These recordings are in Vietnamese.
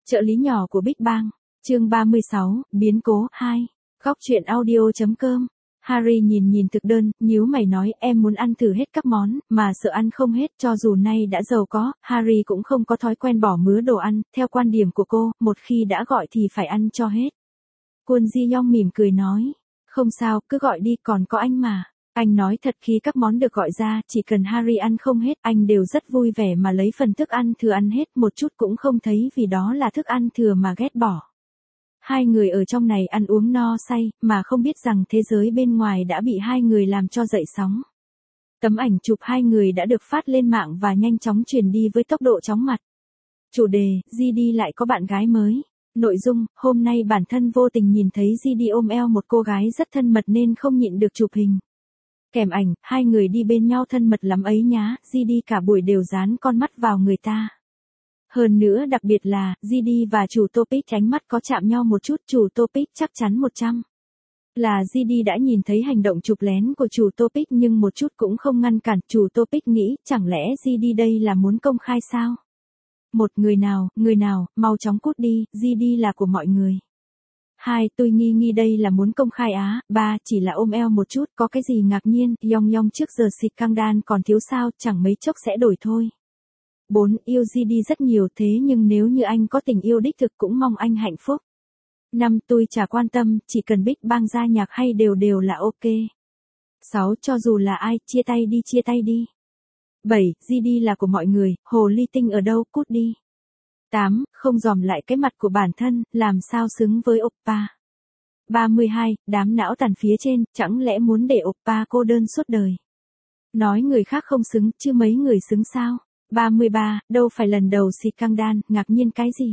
Trợ lý nhỏ của Big Bang, chương 36, biến cố 2. Góc truyện audio.com. Harry nhìn thực đơn, nhíu mày nói em muốn ăn thử hết các món, mà sợ ăn không hết. Cho dù nay đã giàu có, Harry cũng không có thói quen bỏ mứa đồ ăn. Theo quan điểm của cô, một khi đã gọi thì phải ăn cho hết. Kwon Ji Young mỉm cười nói, không sao, cứ gọi đi, còn có anh mà. Anh nói thật, khi các món được gọi ra, chỉ cần Harry ăn không hết, anh đều rất vui vẻ mà lấy phần thức ăn thừa ăn hết, một chút cũng không thấy vì đó là thức ăn thừa mà ghét bỏ. Hai người ở trong này ăn uống no say, mà không biết rằng thế giới bên ngoài đã bị hai người làm cho dậy sóng. Tấm ảnh chụp hai người đã được phát lên mạng và nhanh chóng truyền đi với tốc độ chóng mặt. Chủ đề, GD lại có bạn gái mới. Nội dung, hôm nay bản thân vô tình nhìn thấy GD ôm eo một cô gái rất thân mật nên không nhịn được chụp hình. Kèm ảnh, hai người đi bên nhau thân mật lắm ấy nhá, GD cả buổi đều dán con mắt vào người ta. Hơn nữa đặc biệt là, GD và chủ topic ánh mắt có chạm nhau một chút, chủ topic chắc chắn 100. Là GD đã nhìn thấy hành động chụp lén của chủ topic nhưng một chút cũng không ngăn cản, chủ topic nghĩ, chẳng lẽ GD đây là muốn công khai sao? Một, người nào, mau chóng cút đi, GD là của mọi người. 2, tôi nghi đây là muốn công khai á. 3, chỉ là ôm eo một chút, có cái gì ngạc nhiên, Yong trước giờ xịt căng đan còn thiếu sao, chẳng mấy chốc sẽ đổi thôi. 4, yêu GD rất nhiều thế nhưng nếu như anh có tình yêu đích thực cũng mong anh hạnh phúc. 5, tôi chả quan tâm, chỉ cần Big Bang ra nhạc hay đều là ok. 6, cho dù là ai, chia tay đi. 7, GD là của mọi người, hồ ly tinh ở đâu, cút đi. 8, không dòm lại cái mặt của bản thân, làm sao xứng với oppa. 32, đám não tàn phía trên, chẳng lẽ muốn để oppa cô đơn suốt đời. Nói người khác không xứng, chứ mấy người xứng sao. 33, đâu phải lần đầu xịt căng đan, ngạc nhiên cái gì.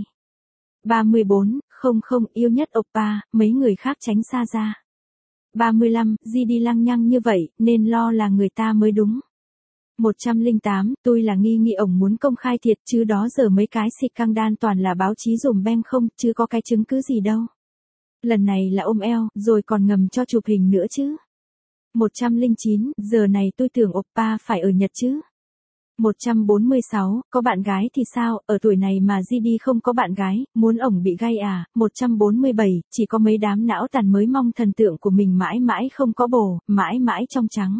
34, không, yêu nhất oppa, mấy người khác tránh xa ra. 35, GD lăng nhăng như vậy, nên lo là người ta mới đúng. 108, tôi là nghi ổng muốn công khai thiệt chứ đó giờ mấy cái xịt căng đan toàn là báo chí dùm beng không, chứ có cái chứng cứ gì đâu. Lần này là ôm eo, rồi còn ngầm cho chụp hình nữa chứ. 109, giờ này tôi tưởng oppa phải ở Nhật chứ. 146, có bạn gái thì sao, ở tuổi này mà GD không có bạn gái, muốn ổng bị gay à. 147, chỉ có mấy đám não tàn mới mong thần tượng của mình mãi mãi không có bồ, mãi mãi trong trắng.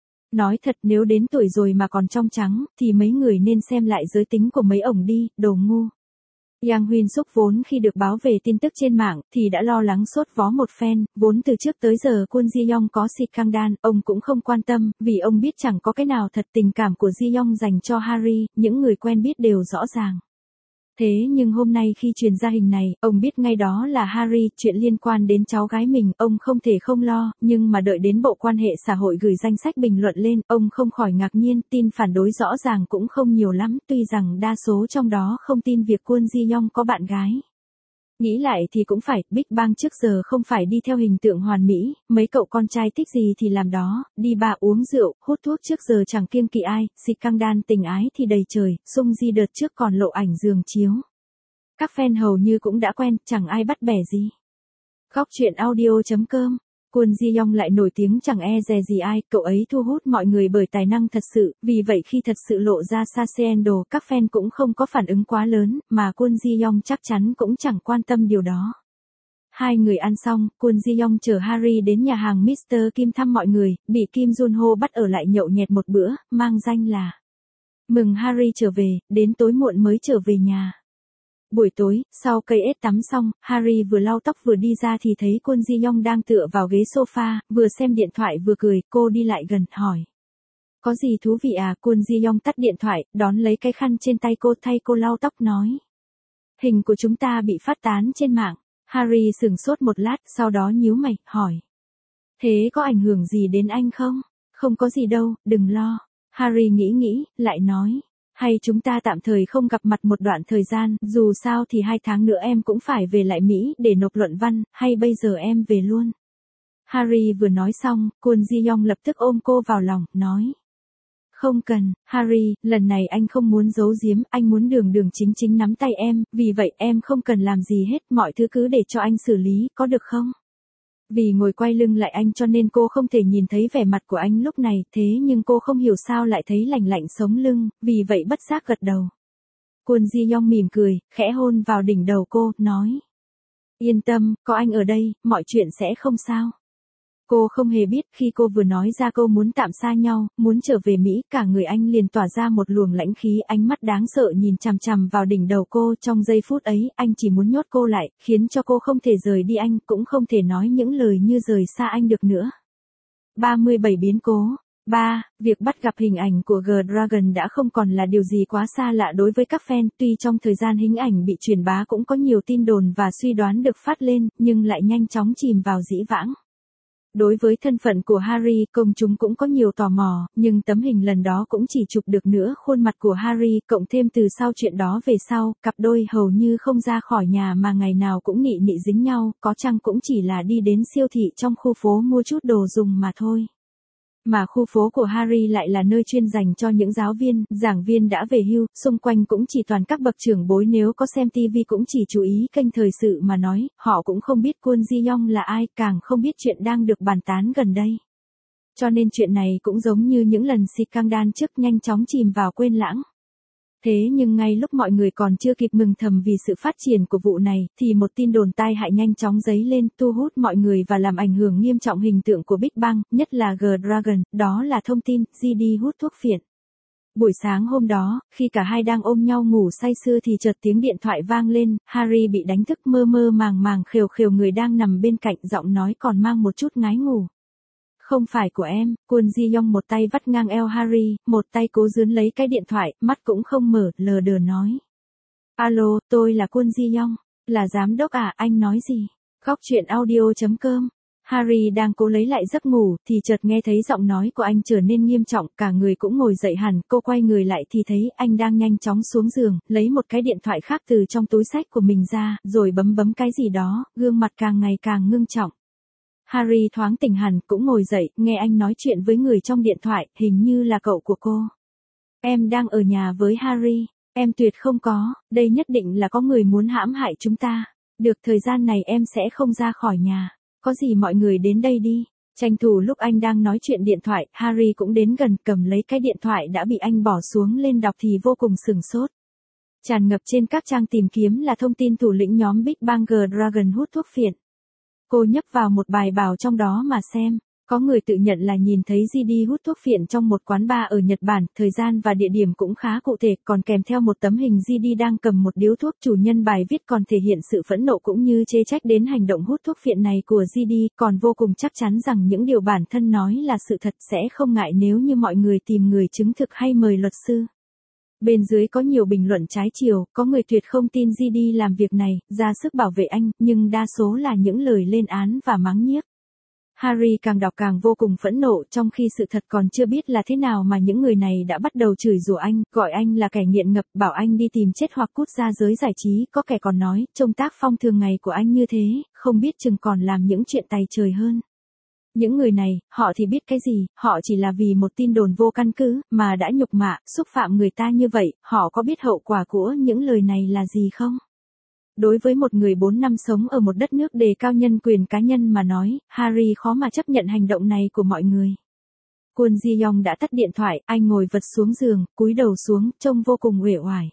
Nói thật nếu đến tuổi rồi mà còn trong trắng, thì mấy người nên xem lại giới tính của mấy ổng đi, đồ ngu. Yang Huyên Suk vốn khi được báo về tin tức trên mạng, thì đã lo lắng sốt vó một phen, vốn từ trước tới giờ Kwon Ji Young có xịt căng đan, ông cũng không quan tâm, vì ông biết chẳng có cái nào thật. Tình cảm của Ji Young dành cho Harry, những người quen biết đều rõ ràng. Thế nhưng hôm nay khi truyền ra hình này, ông biết ngay đó là Harry, chuyện liên quan đến cháu gái mình, ông không thể không lo, nhưng mà đợi đến bộ quan hệ xã hội gửi danh sách bình luận lên, ông không khỏi ngạc nhiên, tin phản đối rõ ràng cũng không nhiều lắm, tuy rằng đa số trong đó không tin việc Kwon Ji Young có bạn gái. Nghĩ lại thì cũng phải, Big Bang trước giờ không phải đi theo hình tượng hoàn mỹ, mấy cậu con trai thích gì thì làm đó, đi bar uống rượu, hút thuốc trước giờ chẳng kiêng kỵ ai, xịt căng đan tình ái thì đầy trời, Sung Ji đợt trước còn lộ ảnh giường chiếu. Các fan hầu như cũng đã quen, chẳng ai bắt bẻ gì. Góc truyện audio.com. Kwon Ji Young lại nổi tiếng chẳng e dè gì ai, cậu ấy thu hút mọi người bởi tài năng thật sự, vì vậy khi thật sự lộ ra scandal, các fan cũng không có phản ứng quá lớn, mà Kwon Ji Young chắc chắn cũng chẳng quan tâm điều đó. Hai người ăn xong, Kwon Ji Young chở Harry đến nhà hàng Mr. Kim thăm mọi người, bị Kim Jun Ho bắt ở lại nhậu nhẹt một bữa, mang danh là mừng Harry trở về, đến tối muộn mới trở về nhà. Buổi tối, sau cây ếch tắm xong, Harry vừa lau tóc vừa đi ra thì thấy Kwon Ji Young đang tựa vào ghế sofa, vừa xem điện thoại vừa cười, cô đi lại gần, hỏi. Có gì thú vị à? Kwon Ji Young tắt điện thoại, đón lấy cái khăn trên tay cô thay cô lau tóc nói. Hình của chúng ta bị phát tán trên mạng. Harry sửng sốt một lát, sau đó nhíu mày, hỏi. Thế có ảnh hưởng gì đến anh không? Không có gì đâu, đừng lo. Harry nghĩ, lại nói. Hay chúng ta tạm thời không gặp mặt một đoạn thời gian, dù sao thì 2 tháng nữa em cũng phải về lại Mỹ để nộp luận văn, hay bây giờ em về luôn. Harry vừa nói xong, Kwon Ji Young lập tức ôm cô vào lòng, nói. Không cần, Harry, lần này anh không muốn giấu giếm, anh muốn đường chính nắm tay em, vì vậy em không cần làm gì hết, mọi thứ cứ để cho anh xử lý, có được không? Vì ngồi quay lưng lại anh cho nên cô không thể nhìn thấy vẻ mặt của anh lúc này, thế nhưng cô không hiểu sao lại thấy lạnh sống lưng, vì vậy bất giác gật đầu. Kwon Ji Young mỉm cười, khẽ hôn vào đỉnh đầu cô, nói. Yên tâm, có anh ở đây, mọi chuyện sẽ không sao. Cô không hề biết khi cô vừa nói ra câu muốn tạm xa nhau, muốn trở về Mỹ, cả người anh liền tỏa ra một luồng lãnh khí, ánh mắt đáng sợ nhìn chằm chằm vào đỉnh đầu cô. Trong giây phút ấy, anh chỉ muốn nhốt cô lại, khiến cho cô không thể rời đi anh, cũng không thể nói những lời như rời xa anh được nữa. 37 biến cố. 3. Việc bắt gặp hình ảnh của G-Dragon đã không còn là điều gì quá xa lạ đối với các fan, tuy trong thời gian hình ảnh bị truyền bá cũng có nhiều tin đồn và suy đoán được phát lên, nhưng lại nhanh chóng chìm vào dĩ vãng. Đối với thân phận của Harry, công chúng cũng có nhiều tò mò, nhưng tấm hình lần đó cũng chỉ chụp được nửa khuôn mặt của Harry, cộng thêm từ sau chuyện đó về sau, cặp đôi hầu như không ra khỏi nhà mà ngày nào cũng nị nị dính nhau, có chăng cũng chỉ là đi đến siêu thị trong khu phố mua chút đồ dùng mà thôi. Mà khu phố của Harry lại là nơi chuyên dành cho những giáo viên, giảng viên đã về hưu, xung quanh cũng chỉ toàn các bậc trưởng bối, nếu có xem TV cũng chỉ chú ý kênh thời sự mà nói, họ cũng không biết Kwon Ji Young là ai, càng không biết chuyện đang được bàn tán gần đây. Cho nên chuyện này cũng giống như những lần scandal trước, nhanh chóng chìm vào quên lãng. Thế nhưng ngay lúc mọi người còn chưa kịp mừng thầm vì sự phát triển của vụ này, thì một tin đồn tai hại nhanh chóng dấy lên, thu hút mọi người và làm ảnh hưởng nghiêm trọng hình tượng của Big Bang, nhất là G-Dragon, đó là thông tin GD hút thuốc phiện. Buổi sáng hôm đó, khi cả hai đang ôm nhau ngủ say sưa thì chợt tiếng điện thoại vang lên, Harry bị đánh thức, mơ mơ màng màng khều khều người đang nằm bên cạnh, giọng nói còn mang một chút ngái ngủ. Không phải của em. Kwon Ji Young một tay vắt ngang eo Harry, một tay cố dướn lấy cái điện thoại, mắt cũng không mở, lờ đờ nói. Alo, tôi là Kwon Ji Young. Là giám đốc à, anh nói gì? Góc truyện audio.com. Harry đang cố lấy lại giấc ngủ, thì chợt nghe thấy giọng nói của anh trở nên nghiêm trọng, cả người cũng ngồi dậy hẳn, cô quay người lại thì thấy anh đang nhanh chóng xuống giường, lấy một cái điện thoại khác từ trong túi xách của mình ra, rồi bấm cái gì đó, gương mặt càng ngày càng ngưng trọng. Harry thoáng tỉnh hẳn, cũng ngồi dậy, nghe anh nói chuyện với người trong điện thoại, hình như là cậu của cô. Em đang ở nhà với Harry. Em tuyệt không có, đây nhất định là có người muốn hãm hại chúng ta. Được, thời gian này em sẽ không ra khỏi nhà. Có gì mọi người đến đây đi. Tranh thủ lúc anh đang nói chuyện điện thoại, Harry cũng đến gần, cầm lấy cái điện thoại đã bị anh bỏ xuống lên đọc thì vô cùng sửng sốt. Tràn ngập trên các trang tìm kiếm là thông tin thủ lĩnh nhóm Big Bang G-Dragon hút thuốc phiện. Cô nhấp vào một bài báo trong đó mà xem. Có người tự nhận là nhìn thấy GD hút thuốc phiện trong một quán bar ở Nhật Bản, thời gian và địa điểm cũng khá cụ thể, còn kèm theo một tấm hình GD đang cầm một điếu thuốc. Chủ nhân bài viết còn thể hiện sự phẫn nộ cũng như chê trách đến hành động hút thuốc phiện này của GD, còn vô cùng chắc chắn rằng những điều bản thân nói là sự thật, sẽ không ngại nếu như mọi người tìm người chứng thực hay mời luật sư. Bên dưới có nhiều bình luận trái chiều, có người tuyệt không tin GD làm việc này, ra sức bảo vệ anh, nhưng đa số là những lời lên án và mắng nhiếc. Harry càng đọc càng vô cùng phẫn nộ, trong khi sự thật còn chưa biết là thế nào mà những người này đã bắt đầu chửi rủa anh, gọi anh là kẻ nghiện ngập, bảo anh đi tìm chết hoặc cút ra giới giải trí, có kẻ còn nói, trông tác phong thường ngày của anh như thế, không biết chừng còn làm những chuyện tày trời hơn. Những người này, họ thì biết cái gì, họ chỉ là vì một tin đồn vô căn cứ, mà đã nhục mạ, xúc phạm người ta như vậy, họ có biết hậu quả của những lời này là gì không? Đối với một người 4 năm sống ở một đất nước đề cao nhân quyền cá nhân mà nói, Harry khó mà chấp nhận hành động này của mọi người. Kwon Ji Young đã tắt điện thoại, anh ngồi vật xuống giường, cúi đầu xuống, trông vô cùng uể oải.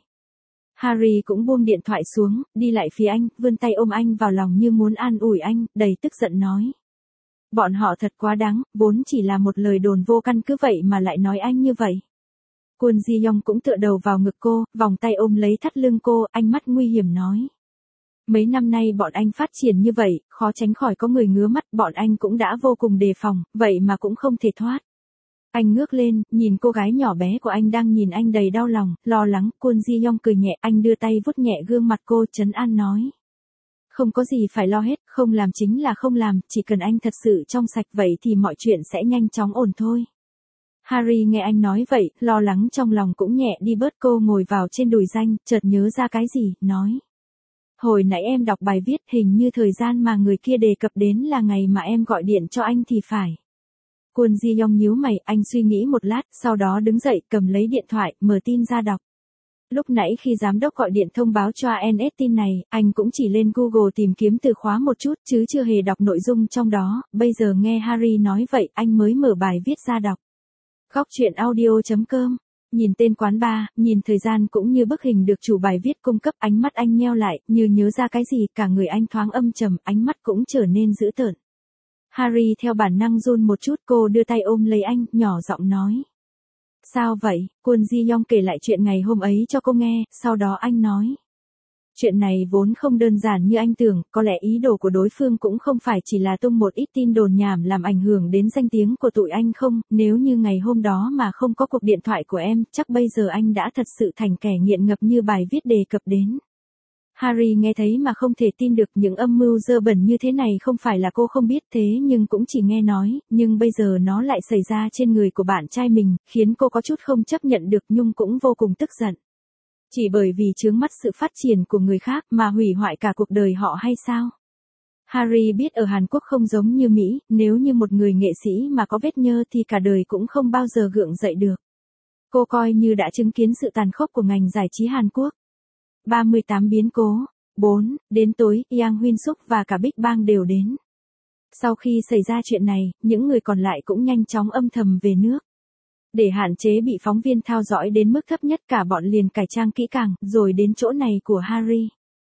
Harry cũng buông điện thoại xuống, đi lại phía anh, vươn tay ôm anh vào lòng như muốn an ủi anh, đầy tức giận nói. Bọn họ thật quá đáng, vốn chỉ là một lời đồn vô căn cứ vậy mà lại nói anh như vậy. Kwon Ji Young cũng tựa đầu vào ngực cô, vòng tay ôm lấy thắt lưng cô, ánh mắt nguy hiểm nói. Mấy năm nay bọn anh phát triển như vậy, khó tránh khỏi có người ngứa mắt, bọn anh cũng đã vô cùng đề phòng, vậy mà cũng không thể thoát. Anh ngước lên, nhìn cô gái nhỏ bé của anh đang nhìn anh đầy đau lòng, lo lắng. Kwon Ji Young cười nhẹ, anh đưa tay vuốt nhẹ gương mặt cô, trấn an nói. Không có gì phải lo hết, không làm chính là không làm, chỉ cần anh thật sự trong sạch vậy thì mọi chuyện sẽ nhanh chóng ổn thôi. Harry nghe anh nói vậy, lo lắng trong lòng cũng nhẹ đi bớt. Cô ngồi vào trên đùi danh, chợt nhớ ra cái gì, nói. Hồi nãy em đọc bài viết, hình như thời gian mà người kia đề cập đến là ngày mà em gọi điện cho anh thì phải. Kwon Ji Young nhíu mày, anh suy nghĩ một lát, sau đó đứng dậy, cầm lấy điện thoại, mở tin ra đọc. Lúc nãy khi giám đốc gọi điện thông báo cho ANS tin này, anh cũng chỉ lên Google tìm kiếm từ khóa một chút, chứ chưa hề đọc nội dung trong đó, bây giờ nghe Harry nói vậy, anh mới mở bài viết ra đọc. Góc truyện audio.com Nhìn tên quán bar, nhìn thời gian cũng như bức hình được chủ bài viết cung cấp, ánh mắt anh nheo lại, như nhớ ra cái gì, cả người anh thoáng âm trầm, ánh mắt cũng trở nên dữ tợn. Harry theo bản năng run một chút, cô đưa tay ôm lấy anh, nhỏ giọng nói. Sao vậy? Kwon Ji Young kể lại chuyện ngày hôm ấy cho cô nghe, sau đó anh nói. Chuyện này vốn không đơn giản như anh tưởng, có lẽ ý đồ của đối phương cũng không phải chỉ là tung một ít tin đồn nhảm làm ảnh hưởng đến danh tiếng của tụi anh không, nếu như ngày hôm đó mà không có cuộc điện thoại của em, chắc bây giờ anh đã thật sự thành kẻ nghiện ngập như bài viết đề cập đến. Harry nghe thấy mà không thể tin được, những âm mưu dơ bẩn như thế này không phải là cô không biết, thế nhưng cũng chỉ nghe nói, nhưng bây giờ nó lại xảy ra trên người của bạn trai mình, khiến cô có chút không chấp nhận được, nhưng cũng vô cùng tức giận. Chỉ bởi vì chướng mắt sự phát triển của người khác mà hủy hoại cả cuộc đời họ hay sao? Harry biết ở Hàn Quốc không giống như Mỹ, nếu như một người nghệ sĩ mà có vết nhơ thì cả đời cũng không bao giờ gượng dậy được. Cô coi như đã chứng kiến sự tàn khốc của ngành giải trí Hàn Quốc. 38 biến cố. 4. Đến tối, Yang Hyun Suk và cả Big Bang đều đến. Sau khi xảy ra chuyện này, những người còn lại cũng nhanh chóng âm thầm về nước. Để hạn chế bị phóng viên theo dõi đến mức thấp nhất, cả bọn liền cải trang kỹ càng, rồi đến chỗ này của Harry.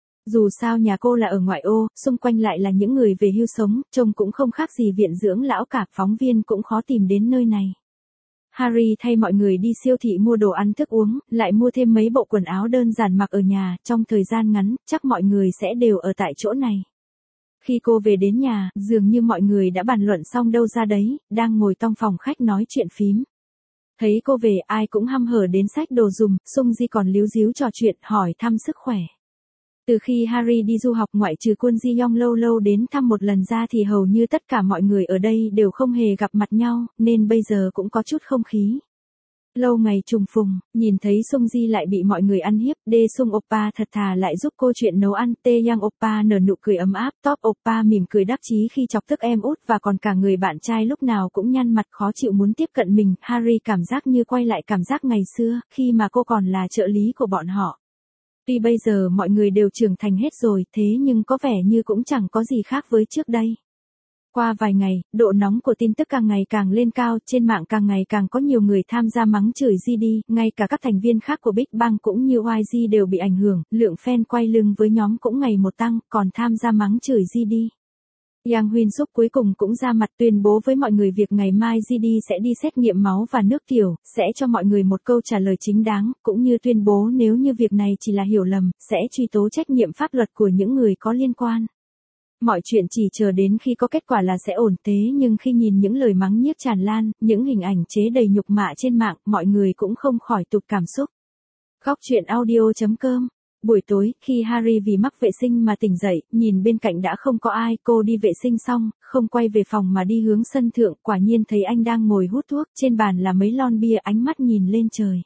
Dù sao nhà cô là ở ngoại ô, xung quanh lại là những người về hưu sống, trông cũng không khác gì viện dưỡng lão cả, phóng viên cũng khó tìm đến nơi này. Harry thay mọi người đi siêu thị mua đồ ăn thức uống, lại mua thêm mấy bộ quần áo đơn giản mặc ở nhà, trong thời gian ngắn, chắc mọi người sẽ đều ở tại chỗ này. Khi cô về đến nhà, dường như mọi người đã bàn luận xong đâu ra đấy, đang ngồi trong phòng khách nói chuyện phím. Thấy cô về, ai cũng hăm hở đến xách đồ dùng, Sung Ji còn líu ríu trò chuyện, hỏi thăm sức khỏe. Từ khi Harry đi du học, ngoại trừ Kwon Ji Young lâu lâu đến thăm một lần ra thì hầu như tất cả mọi người ở đây đều không hề gặp mặt nhau, nên bây giờ cũng có chút không khí. Lâu ngày trùng phùng, nhìn thấy Sung Ji lại bị mọi người ăn hiếp, Dae Sung Oppa thật thà lại giúp cô chuyện nấu ăn, Tae Young Oppa nở nụ cười ấm áp, Top Oppa mỉm cười đắc chí khi chọc tức em út, và còn cả người bạn trai lúc nào cũng nhăn mặt khó chịu muốn tiếp cận mình. Harry cảm giác như quay lại cảm giác ngày xưa, khi mà cô còn là trợ lý của bọn họ. Tuy bây giờ mọi người đều trưởng thành hết rồi, thế nhưng có vẻ như cũng chẳng có gì khác với trước đây. Qua vài ngày, độ nóng của tin tức càng ngày càng lên cao, trên mạng càng ngày càng có nhiều người tham gia mắng chửi GD, ngay cả các thành viên khác của Big Bang cũng như YG đều bị ảnh hưởng, lượng fan quay lưng với nhóm cũng ngày một tăng, còn tham gia mắng chửi GD. Yang Hyun Suk cuối cùng cũng ra mặt tuyên bố với mọi người việc ngày mai GD sẽ đi xét nghiệm máu và nước tiểu, sẽ cho mọi người một câu trả lời chính đáng, cũng như tuyên bố nếu như việc này chỉ là hiểu lầm, sẽ truy tố trách nhiệm pháp luật của những người có liên quan. Mọi chuyện chỉ chờ đến khi có kết quả là sẽ ổn, thế nhưng khi nhìn những lời mắng nhiếc tràn lan, những hình ảnh chế đầy nhục mạ trên mạng, mọi người cũng không khỏi tụt cảm xúc. Góc truyện audio.com. Buổi tối, khi Harry vì mắc vệ sinh mà tỉnh dậy, nhìn bên cạnh đã không có ai, cô đi vệ sinh xong, không quay về phòng mà đi hướng sân thượng, quả nhiên thấy anh đang ngồi hút thuốc, trên bàn là mấy lon bia, ánh mắt nhìn lên trời.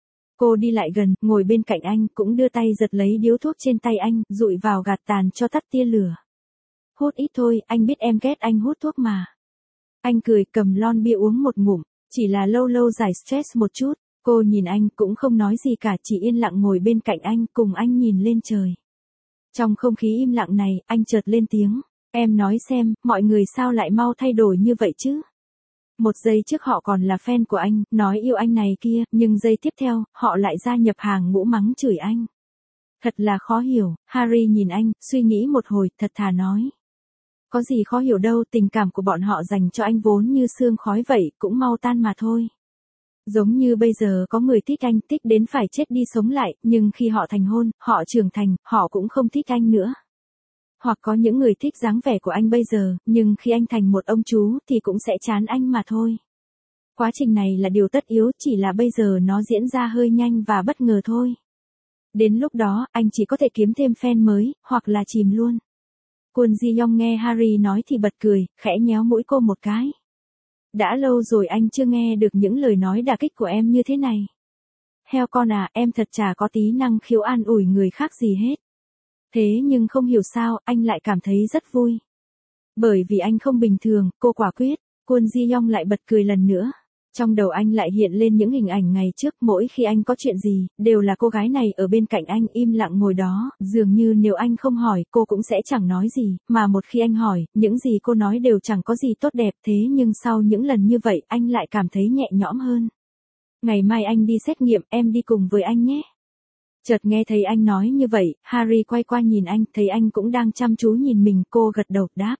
Cô đi lại gần, ngồi bên cạnh anh, cũng đưa tay giật lấy điếu thuốc trên tay anh, dụi vào gạt tàn cho tắt tia lửa. Hút ít thôi, anh biết em ghét anh hút thuốc mà. Anh cười, cầm lon bia uống một ngụm, chỉ là lâu lâu giải stress một chút. Cô nhìn anh cũng không nói gì cả, chỉ yên lặng ngồi bên cạnh anh, cùng anh nhìn lên trời. Trong không khí im lặng này, anh chợt lên tiếng. Em nói xem, mọi người sao lại mau thay đổi như vậy chứ? Một giây trước họ còn là fan của anh, nói yêu anh này kia, nhưng giây tiếp theo, họ lại gia nhập hàng ngũ mắng chửi anh. Thật là khó hiểu. Harry nhìn anh, suy nghĩ một hồi, thật thà nói. Có gì khó hiểu đâu, tình cảm của bọn họ dành cho anh vốn như sương khói vậy, cũng mau tan mà thôi. Giống như bây giờ có người thích anh, thích đến phải chết đi sống lại, nhưng khi họ thành hôn, họ trưởng thành, họ cũng không thích anh nữa. Hoặc có những người thích dáng vẻ của anh bây giờ, nhưng khi anh thành một ông chú thì cũng sẽ chán anh mà thôi. Quá trình này là điều tất yếu, chỉ là bây giờ nó diễn ra hơi nhanh và bất ngờ thôi. Đến lúc đó, anh chỉ có thể kiếm thêm fan mới, hoặc là chìm luôn. Kwon Ji Young nghe Harry nói thì bật cười, khẽ nhéo mũi cô một cái. Đã lâu rồi anh chưa nghe được những lời nói đả kích của em như thế này. Heo con à, em thật chả có tí năng khiếu an ủi người khác gì hết. Thế nhưng không hiểu sao, anh lại cảm thấy rất vui. Bởi vì anh không bình thường, cô quả quyết. Kwon Ji Young lại bật cười lần nữa. Trong đầu anh lại hiện lên những hình ảnh ngày trước, mỗi khi anh có chuyện gì, đều là cô gái này ở bên cạnh anh im lặng ngồi đó, dường như nếu anh không hỏi, cô cũng sẽ chẳng nói gì, mà một khi anh hỏi, những gì cô nói đều chẳng có gì tốt đẹp, thế nhưng sau những lần như vậy, anh lại cảm thấy nhẹ nhõm hơn. Ngày mai anh đi xét nghiệm, em đi cùng với anh nhé. Chợt nghe thấy anh nói như vậy, Harry quay qua nhìn anh, thấy anh cũng đang chăm chú nhìn mình, cô gật đầu đáp.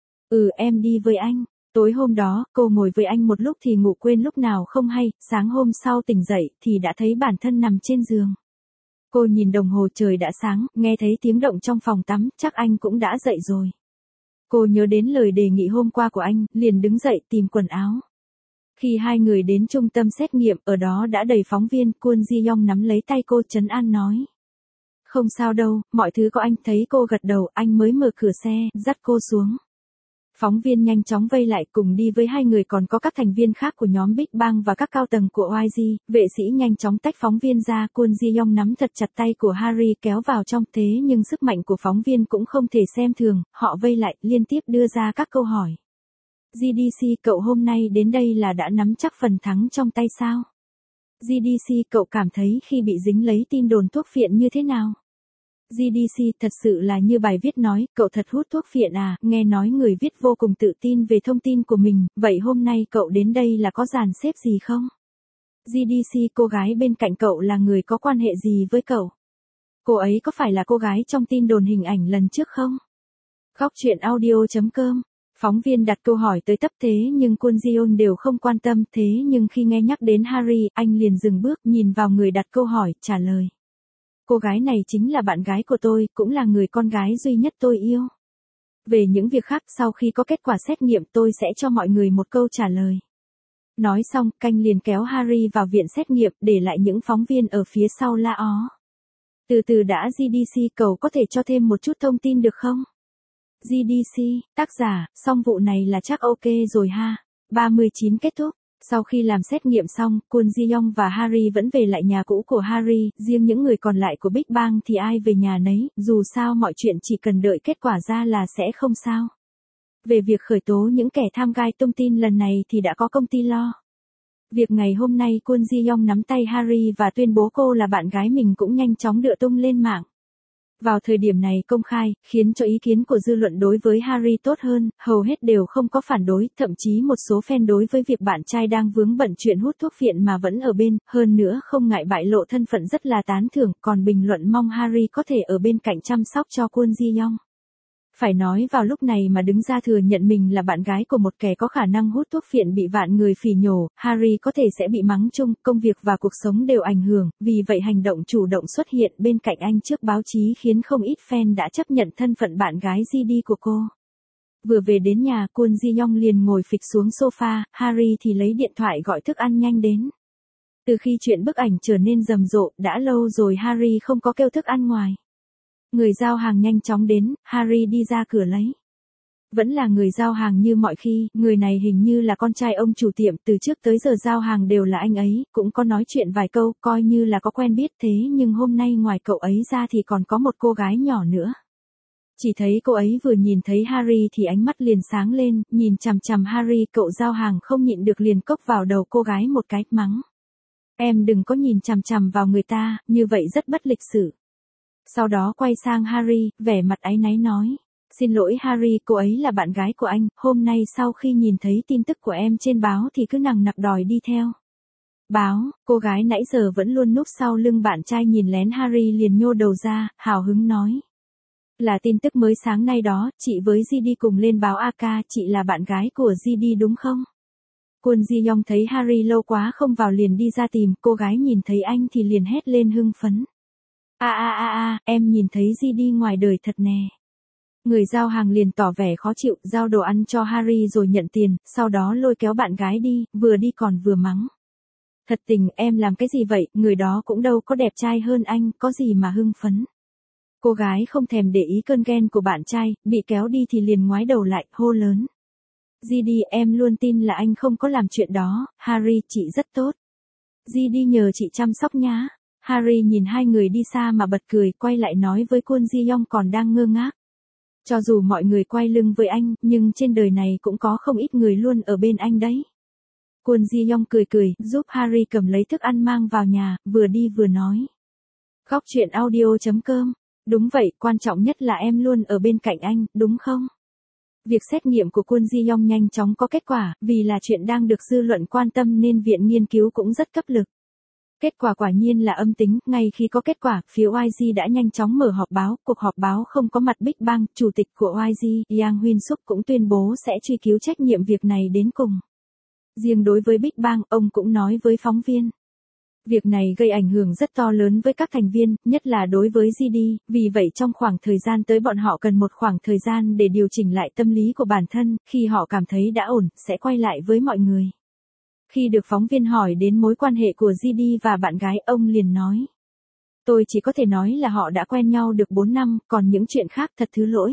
Em đi với anh. Tối hôm đó, cô ngồi với anh một lúc thì ngủ quên lúc nào không hay, sáng hôm sau tỉnh dậy thì đã thấy bản thân nằm trên giường. Cô nhìn đồng hồ trời đã sáng, nghe thấy tiếng động trong phòng tắm, chắc anh cũng đã dậy rồi. Cô nhớ đến lời đề nghị hôm qua của anh, liền đứng dậy tìm quần áo. Khi hai người đến trung tâm xét nghiệm, ở đó đã đầy phóng viên, Kwon Ji Young nắm lấy tay cô trấn an nói. Không sao đâu, mọi thứ có anh. Thấy cô gật đầu, anh mới mở cửa xe, dắt cô xuống. Phóng viên nhanh chóng vây lại, cùng đi với hai người còn có các thành viên khác của nhóm Big Bang và các cao tầng của YG. Vệ sĩ nhanh chóng tách phóng viên ra, Kwon Ji Young nắm thật chặt tay của Harry kéo vào trong, thế nhưng sức mạnh của phóng viên cũng không thể xem thường, họ vây lại, liên tiếp đưa ra các câu hỏi. GDC, cậu hôm nay đến đây là đã nắm chắc phần thắng trong tay sao? GDC, cậu cảm thấy khi bị dính lấy tin đồn thuốc phiện như thế nào? GDC, thật sự là như bài viết nói, cậu thật hút thuốc phiện à? Nghe nói người viết vô cùng tự tin về thông tin của mình, vậy hôm nay cậu đến đây là có dàn xếp gì không? GDC, cô gái bên cạnh cậu là người có quan hệ gì với cậu? Cô ấy có phải là cô gái trong tin đồn hình ảnh lần trước không? Góc truyện audio.com. Phóng viên đặt câu hỏi tới tấp, thế nhưng Kwon Ji Young đều không quan tâm, thế nhưng khi nghe nhắc đến Harry, anh liền dừng bước, nhìn vào người đặt câu hỏi, trả lời. Cô gái này chính là bạn gái của tôi, cũng là người con gái duy nhất tôi yêu. Về những việc khác, sau khi có kết quả xét nghiệm tôi sẽ cho mọi người một câu trả lời. Nói xong, Canh liền kéo Harry vào viện xét nghiệm, để lại những phóng viên ở phía sau la ó. Từ từ đã, GDC, cậu có thể cho thêm một chút thông tin được không? GDC, tác giả, xong vụ này là chắc ok rồi ha. 39 kết thúc. Sau khi làm xét nghiệm xong, Kwon Ji Young và Harry vẫn về lại nhà cũ của Harry, riêng những người còn lại của Big Bang thì ai về nhà nấy, dù sao mọi chuyện chỉ cần đợi kết quả ra là sẽ không sao. Về việc khởi tố những kẻ tham gai tung tin lần này thì đã có công ty lo. Việc ngày hôm nay Kwon Ji Young nắm tay Harry và tuyên bố cô là bạn gái mình cũng nhanh chóng được tung lên mạng. Vào thời điểm này công khai, khiến cho ý kiến của dư luận đối với Harry tốt hơn, hầu hết đều không có phản đối, thậm chí một số fan đối với việc bạn trai đang vướng bận chuyện hút thuốc phiện mà vẫn ở bên, hơn nữa không ngại bại lộ thân phận rất là tán thưởng, còn bình luận mong Harry có thể ở bên cạnh chăm sóc cho Kwon Ji Young. Phải nói vào lúc này mà đứng ra thừa nhận mình là bạn gái của một kẻ có khả năng hút thuốc phiện bị vạn người phỉ nhổ, Harry có thể sẽ bị mắng chung, công việc và cuộc sống đều ảnh hưởng, vì vậy hành động chủ động xuất hiện bên cạnh anh trước báo chí khiến không ít fan đã chấp nhận thân phận bạn gái GD của cô. Vừa về đến nhà, Kwon Ji Young liền ngồi phịch xuống sofa, Harry thì lấy điện thoại gọi thức ăn nhanh đến. Từ khi chuyện bức ảnh trở nên rầm rộ, đã lâu rồi Harry không có kêu thức ăn ngoài. Người giao hàng nhanh chóng đến, Harry đi ra cửa lấy. Vẫn là người giao hàng như mọi khi, người này hình như là con trai ông chủ tiệm, từ trước tới giờ giao hàng đều là anh ấy, cũng có nói chuyện vài câu, coi như là có quen biết, thế nhưng hôm nay ngoài cậu ấy ra thì còn có một cô gái nhỏ nữa. Chỉ thấy cô ấy vừa nhìn thấy Harry thì ánh mắt liền sáng lên, nhìn chằm chằm Harry, cậu giao hàng không nhịn được liền cốc vào đầu cô gái một cái, mắng. Em đừng có nhìn chằm chằm vào người ta, như vậy rất bất lịch sự. Sau đó quay sang Harry, vẻ mặt áy náy nói. Xin lỗi Harry, cô ấy là bạn gái của anh, hôm nay sau khi nhìn thấy tin tức của em trên báo thì cứ nằng nặc đòi đi theo. Báo, cô gái nãy giờ vẫn luôn núp sau lưng bạn trai nhìn lén Harry liền nhô đầu ra, hào hứng nói. Là tin tức mới sáng nay đó, chị với GD cùng lên báo AK, chị là bạn gái của GD đúng không? Kwon Ji Young thấy Harry lâu quá không vào liền đi ra tìm, cô gái nhìn thấy anh thì liền hét lên hưng phấn. Em nhìn thấy GD ngoài đời thật nè. Người giao hàng liền tỏ vẻ khó chịu, giao đồ ăn cho Harry rồi nhận tiền, sau đó lôi kéo bạn gái đi, vừa đi còn vừa mắng. Thật tình, em làm cái gì vậy, người đó cũng đâu có đẹp trai hơn anh, có gì mà hưng phấn. Cô gái không thèm để ý cơn ghen của bạn trai, bị kéo đi thì liền ngoái đầu lại, hô lớn. GD, em luôn tin là anh không có làm chuyện đó, Harry, chị rất tốt. GD nhờ chị chăm sóc nhá. Harry nhìn hai người đi xa mà bật cười, quay lại nói với Kwon Ji Young còn đang ngơ ngác. Cho dù mọi người quay lưng với anh, nhưng trên đời này cũng có không ít người luôn ở bên anh đấy. Kwon Ji Young cười cười, giúp Harry cầm lấy thức ăn mang vào nhà, vừa đi vừa nói. Góc truyện audio.com. Đúng vậy, quan trọng nhất là em luôn ở bên cạnh anh, đúng không? Việc xét nghiệm của Kwon Ji Young nhanh chóng có kết quả, vì là chuyện đang được dư luận quan tâm nên viện nghiên cứu cũng rất cấp lực. Kết quả quả nhiên là âm tính, ngay khi có kết quả, phía YG đã nhanh chóng mở họp báo, cuộc họp báo không có mặt Big Bang, chủ tịch của YG, Yang Hyun-suk cũng tuyên bố sẽ truy cứu trách nhiệm việc này đến cùng. Riêng đối với Big Bang, ông cũng nói với phóng viên. Việc này gây ảnh hưởng rất to lớn với các thành viên, nhất là đối với GD, vì vậy trong khoảng thời gian tới bọn họ cần một khoảng thời gian để điều chỉnh lại tâm lý của bản thân, khi họ cảm thấy đã ổn, sẽ quay lại với mọi người. Khi được phóng viên hỏi đến mối quan hệ của GD và bạn gái, ông liền nói. Tôi chỉ có thể nói là họ đã quen nhau được 4 năm, còn những chuyện khác thật thứ lỗi.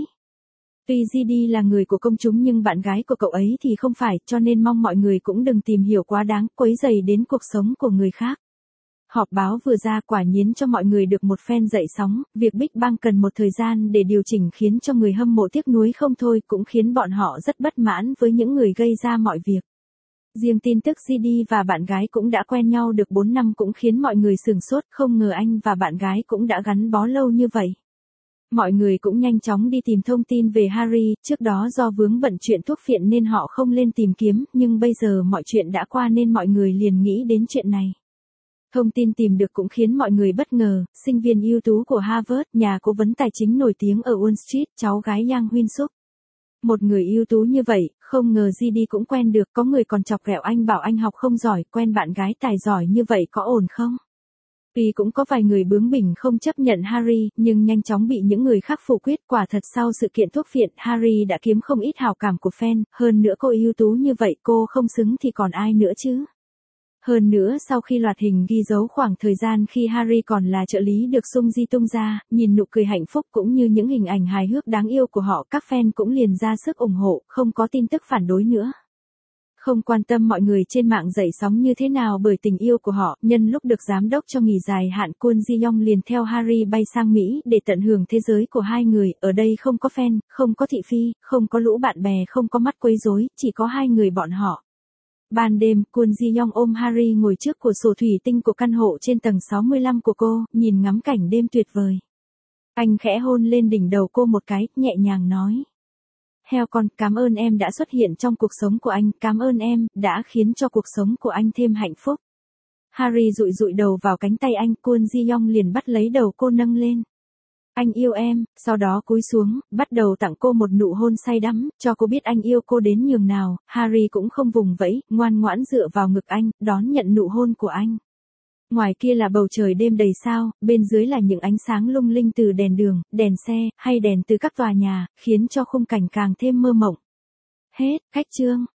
Tuy GD là người của công chúng nhưng bạn gái của cậu ấy thì không phải, cho nên mong mọi người cũng đừng tìm hiểu quá đáng, quấy rầy đến cuộc sống của người khác. Họp báo vừa ra quả nhiên cho mọi người được một phen dậy sóng, việc Big Bang cần một thời gian để điều chỉnh khiến cho người hâm mộ tiếc nuối không thôi, cũng khiến bọn họ rất bất mãn với những người gây ra mọi việc. Riêng tin tức GD và bạn gái cũng đã quen nhau được 4 năm cũng khiến mọi người sửng sốt, không ngờ anh và bạn gái cũng đã gắn bó lâu như vậy. Mọi người cũng nhanh chóng đi tìm thông tin về Harry, trước đó do vướng bận chuyện thuốc phiện nên họ không lên tìm kiếm, nhưng bây giờ mọi chuyện đã qua nên mọi người liền nghĩ đến chuyện này. Thông tin tìm được cũng khiến mọi người bất ngờ, sinh viên ưu tú của Harvard, nhà cố vấn tài chính nổi tiếng ở Wall Street, cháu gái Yang Hyun-suk. Một người ưu tú như vậy, không ngờ GD cũng quen được, có người còn chọc ghẹo anh bảo anh học không giỏi, quen bạn gái tài giỏi như vậy có ổn không? Tuy cũng có vài người bướng bỉnh không chấp nhận Harry, nhưng nhanh chóng bị những người khác phủ quyết, quả thật sau sự kiện thuốc phiện, Harry đã kiếm không ít hào cảm của fan, hơn nữa cô ưu tú như vậy cô không xứng thì còn ai nữa chứ? Hơn nữa sau khi loạt hình ghi dấu khoảng thời gian khi Harry còn là trợ lý được Sung Ji tung ra, nhìn nụ cười hạnh phúc cũng như những hình ảnh hài hước đáng yêu của họ, các fan cũng liền ra sức ủng hộ, không có tin tức phản đối nữa. Không quan tâm mọi người trên mạng dậy sóng như thế nào bởi tình yêu của họ, nhân lúc được giám đốc cho nghỉ dài hạn, Kwon Ji Young liền theo Harry bay sang Mỹ để tận hưởng thế giới của hai người, ở đây không có fan, không có thị phi, không có lũ bạn bè, không có mắt quấy rối, chỉ có hai người bọn họ. Ban đêm, Kwon Ji Young ôm Harry ngồi trước cửa sổ thủy tinh của căn hộ trên tầng 65 của cô, nhìn ngắm cảnh đêm tuyệt vời. Anh khẽ hôn lên đỉnh đầu cô một cái, nhẹ nhàng nói. Heo con, cảm ơn em đã xuất hiện trong cuộc sống của anh, cảm ơn em, đã khiến cho cuộc sống của anh thêm hạnh phúc. Harry dụi dụi đầu vào cánh tay anh, Kwon Ji Young liền bắt lấy đầu cô nâng lên. Anh yêu em, sau đó cúi xuống, bắt đầu tặng cô một nụ hôn say đắm, cho cô biết anh yêu cô đến nhường nào. Harry cũng không vùng vẫy, ngoan ngoãn dựa vào ngực anh, đón nhận nụ hôn của anh. Ngoài kia là bầu trời đêm đầy sao, bên dưới là những ánh sáng lung linh từ đèn đường, đèn xe, hay đèn từ các tòa nhà, khiến cho khung cảnh càng thêm mơ mộng. Hết, khách chương.